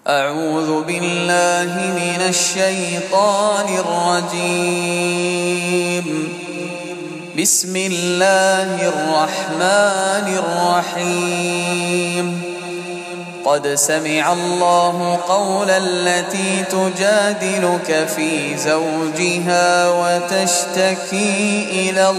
أعوذ بالله من الشيطان الرجيم. بسم الله الرحمن الرحيم. قد سمع الله قول التي تجادلك في زوجها وتشتكي إلى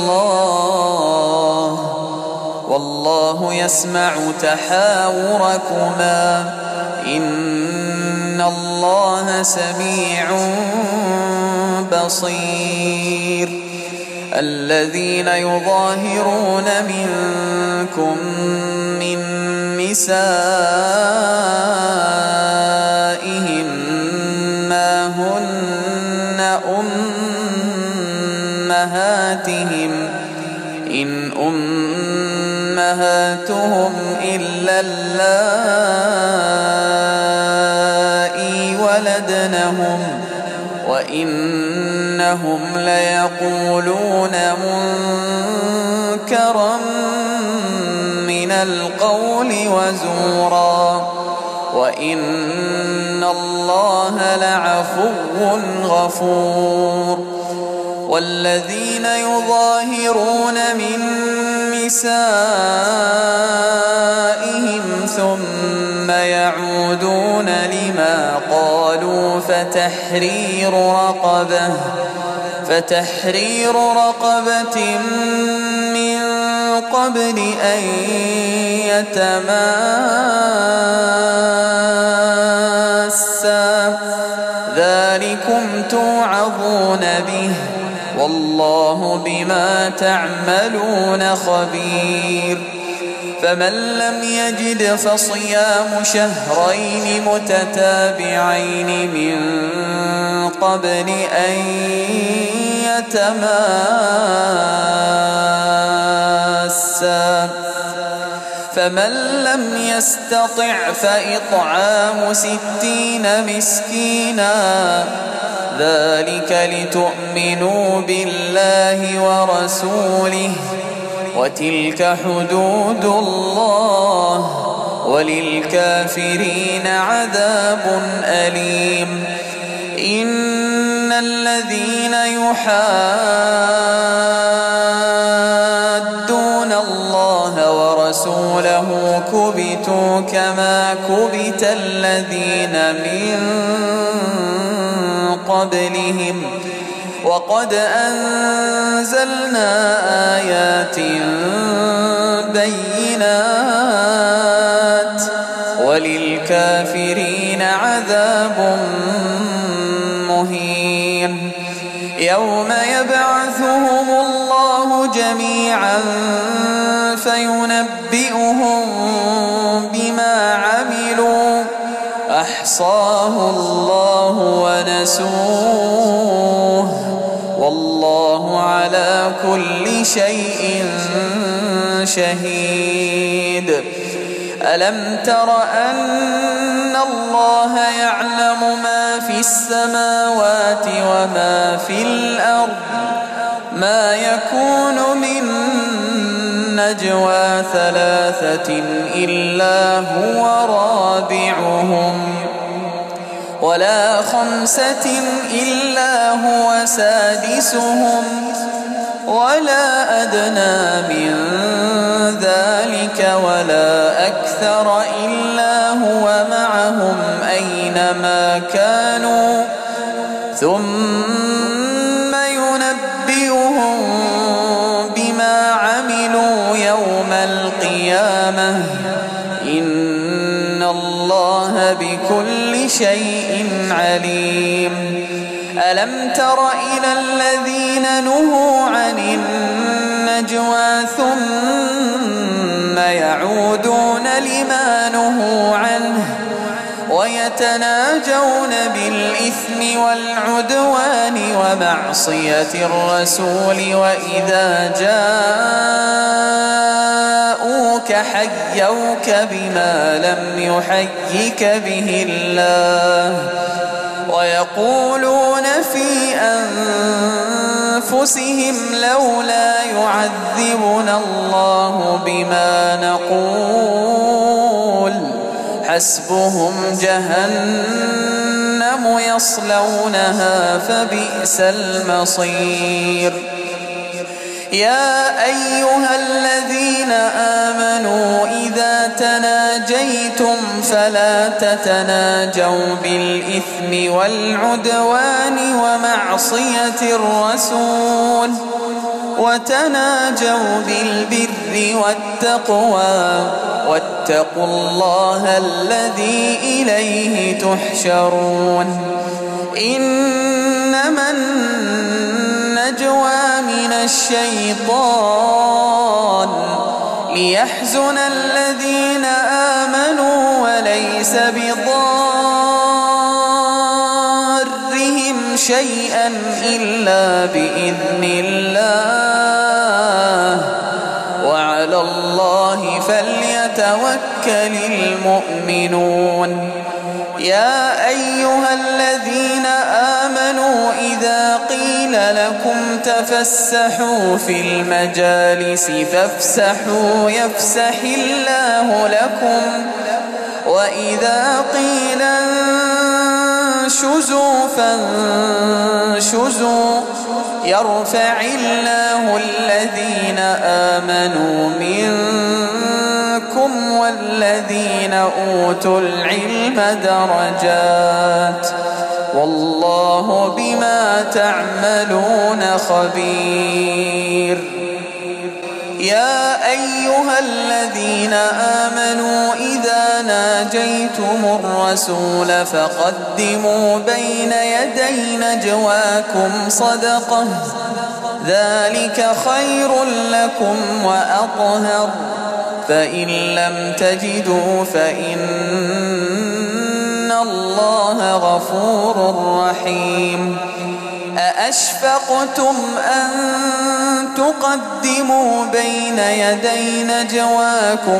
الله والله يسمع تحاوركما إن الله سميع بصير. الذين يظاهرون منكم من نسائهم ما هن أمهاتهم إن أمهاتهم إلا اللائي ولدنهم وإنهم ليقولون منكرا من القول وزورا وإن الله لعفو غفور. والذين يظاهرون من نسائهم ثم يعودون لما قالوا فتحرير رقبة من قبل أن يتماسا ذلكم توعظون به والله بما تعملون خبير. فمن لم يجد فصيام شهرين متتابعين من قبل أن يتماسا فمن لم يستطع فإطعام 60 مسكينا ذلك لتؤمنوا بالله ورسوله وتلك حدود الله وللكافرين عذاب أليم. إن الذين يحادون الله ورسوله كبتوا كما كبت الذين من قبلهم وقد أنزلنا آيات بينات وللكافرين عذاب مهين. يوم يبعثهم الله جميعا فينبئهم بما عملوا أحصاه الله ونسوه والله على كل شيء شهيد. ألم تر أن الله يعلم ما في السماوات وما في الأرض ما يكون من نجوى 3 إلا هو رابعهم ولا 5 إلا هو سادسهم ولا أدنى من ذلك ولا أكثر إلا هو معهم أينما كانوا ثم ينبئهم بما عملوا يوم القيامة إن الله بكل شيء عليم. ألم تر إلى الذين نهوا عن النجوى ثم يعودون لما نهوا عنه ويتناجون بالإثم والعدوان ومعصية الرسول وإذا جاءوك حيوك بما لم يحيك به الله ويقولون في أنفسهم لولا يعذبنا الله بما نقول حسبهم جهنم يصلونها فبئس المصير. يا أيها الذين آمنوا إذا تناجيتم فلا تتناجوا بالإثم والعدوان ومعصية الرسول وتناجوا بالبر والتقوى واتقوا الله الذي إليه تحشرون. إنما النجوى من الشيطان ليحزن الذين آمنوا وليس بضارهم شيئا إلا بإذن الله وعلى الله فليتوكل المؤمنون. يا أيها الذين آمنوا إذا قيل لكم تفسحوا في المجالس فافسحوا يفسح الله لكم وإذا قيل انشزوا فانشزوا يرفع الله الذين آمنوا منكم والذين أوتوا العلم درجات والله بما تعملون خبير. يا أيها الذين آمنوا إذا ناجيتم الرسول فقدموا بين يدي نجواكم صدقة ذلك خير لكم وأطهر فإن لم تجدوا فإن الله غفور رحيم. أأشفقتم أن تقدموا بين يدي نجواكم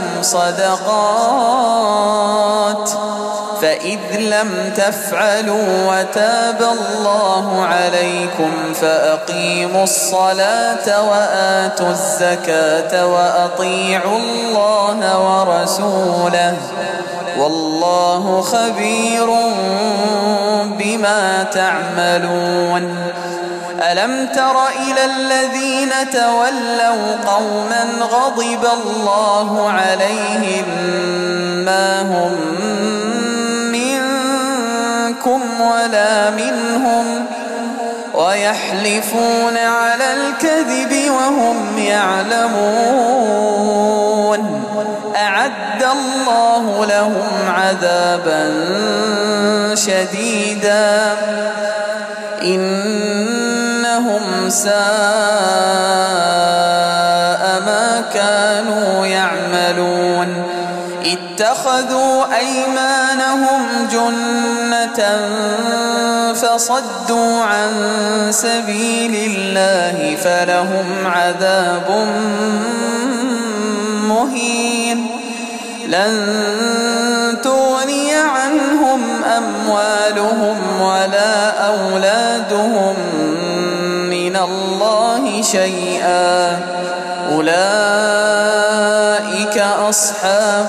صدقات فإذ لم تفعلوا وتاب الله عليكم فأقيموا الصلاة وآتوا الزكاة وأطيعوا الله ورسوله والله خبير بما تعملون. ألم تر إلى الذين تولوا قوما غضب الله عليهم ما هم منكم ولا منهم ويحلفون على الكذب وهم يعلمون أعد الله لهم عذابا شديدا إنهم ساء ما كانوا يعملون. اتخذوا أيمانهم جنة فصدوا عن سبيل الله فلهم عذاب مهين. لن تغني عنهم أموالهم ولا أولادهم من الله شيئا أولئك أصحاب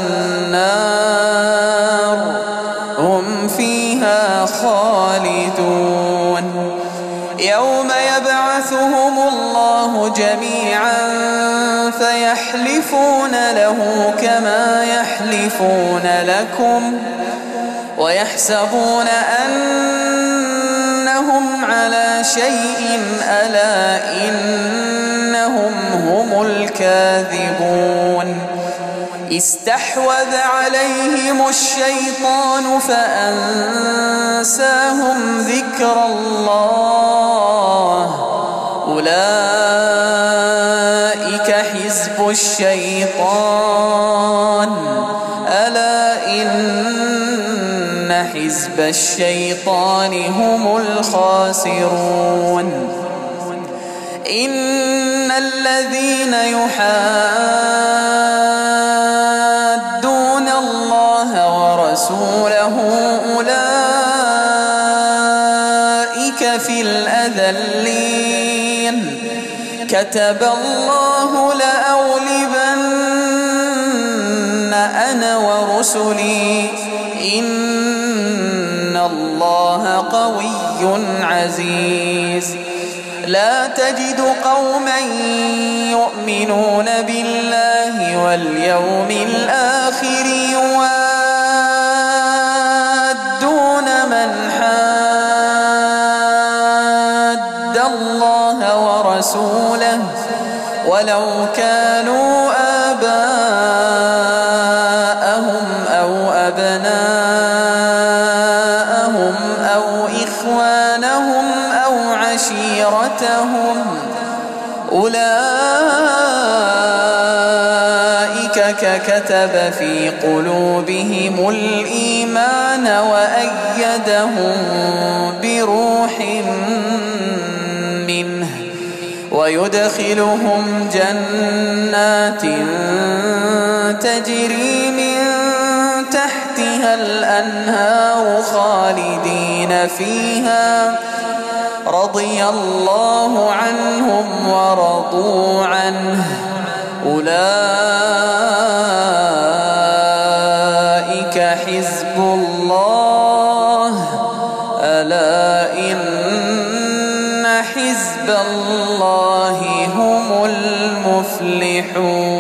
النار هم فيها خالدون. يوم يبعثهم الله جميعا فيحلفون له كما يحلفون لكم ويحسبون أنهم على شيء ألا إنهم هم الكاذبون. استحوذ عليهم الشيطان فأنساهم ذكر الله أولئك حزب الشيطان ألا إن حزب الشيطان هم الخاسرون. إن الذين يحادون الله ورسوله أولئك في الأذلين كتب الله لأغلبن أنا ورسولي رسلي إن الله قوي عزيز لا تجد قوما يؤمنون بالله واليوم الآخر يوادون من حاد الله ورسوله ولو كانوا آباءهم أو أبناءهم أو إخوانهم أو عشيرتهم أولئك كتب في قلوبهم الإيمان وأيدهم بروح منه ويدخلهم جنات تجري من تحتها الأنهار خالدين فيها رضي الله عنهم ورضوا عنه أولئك حزب الله ألا إن حزب الله هم المفلحون.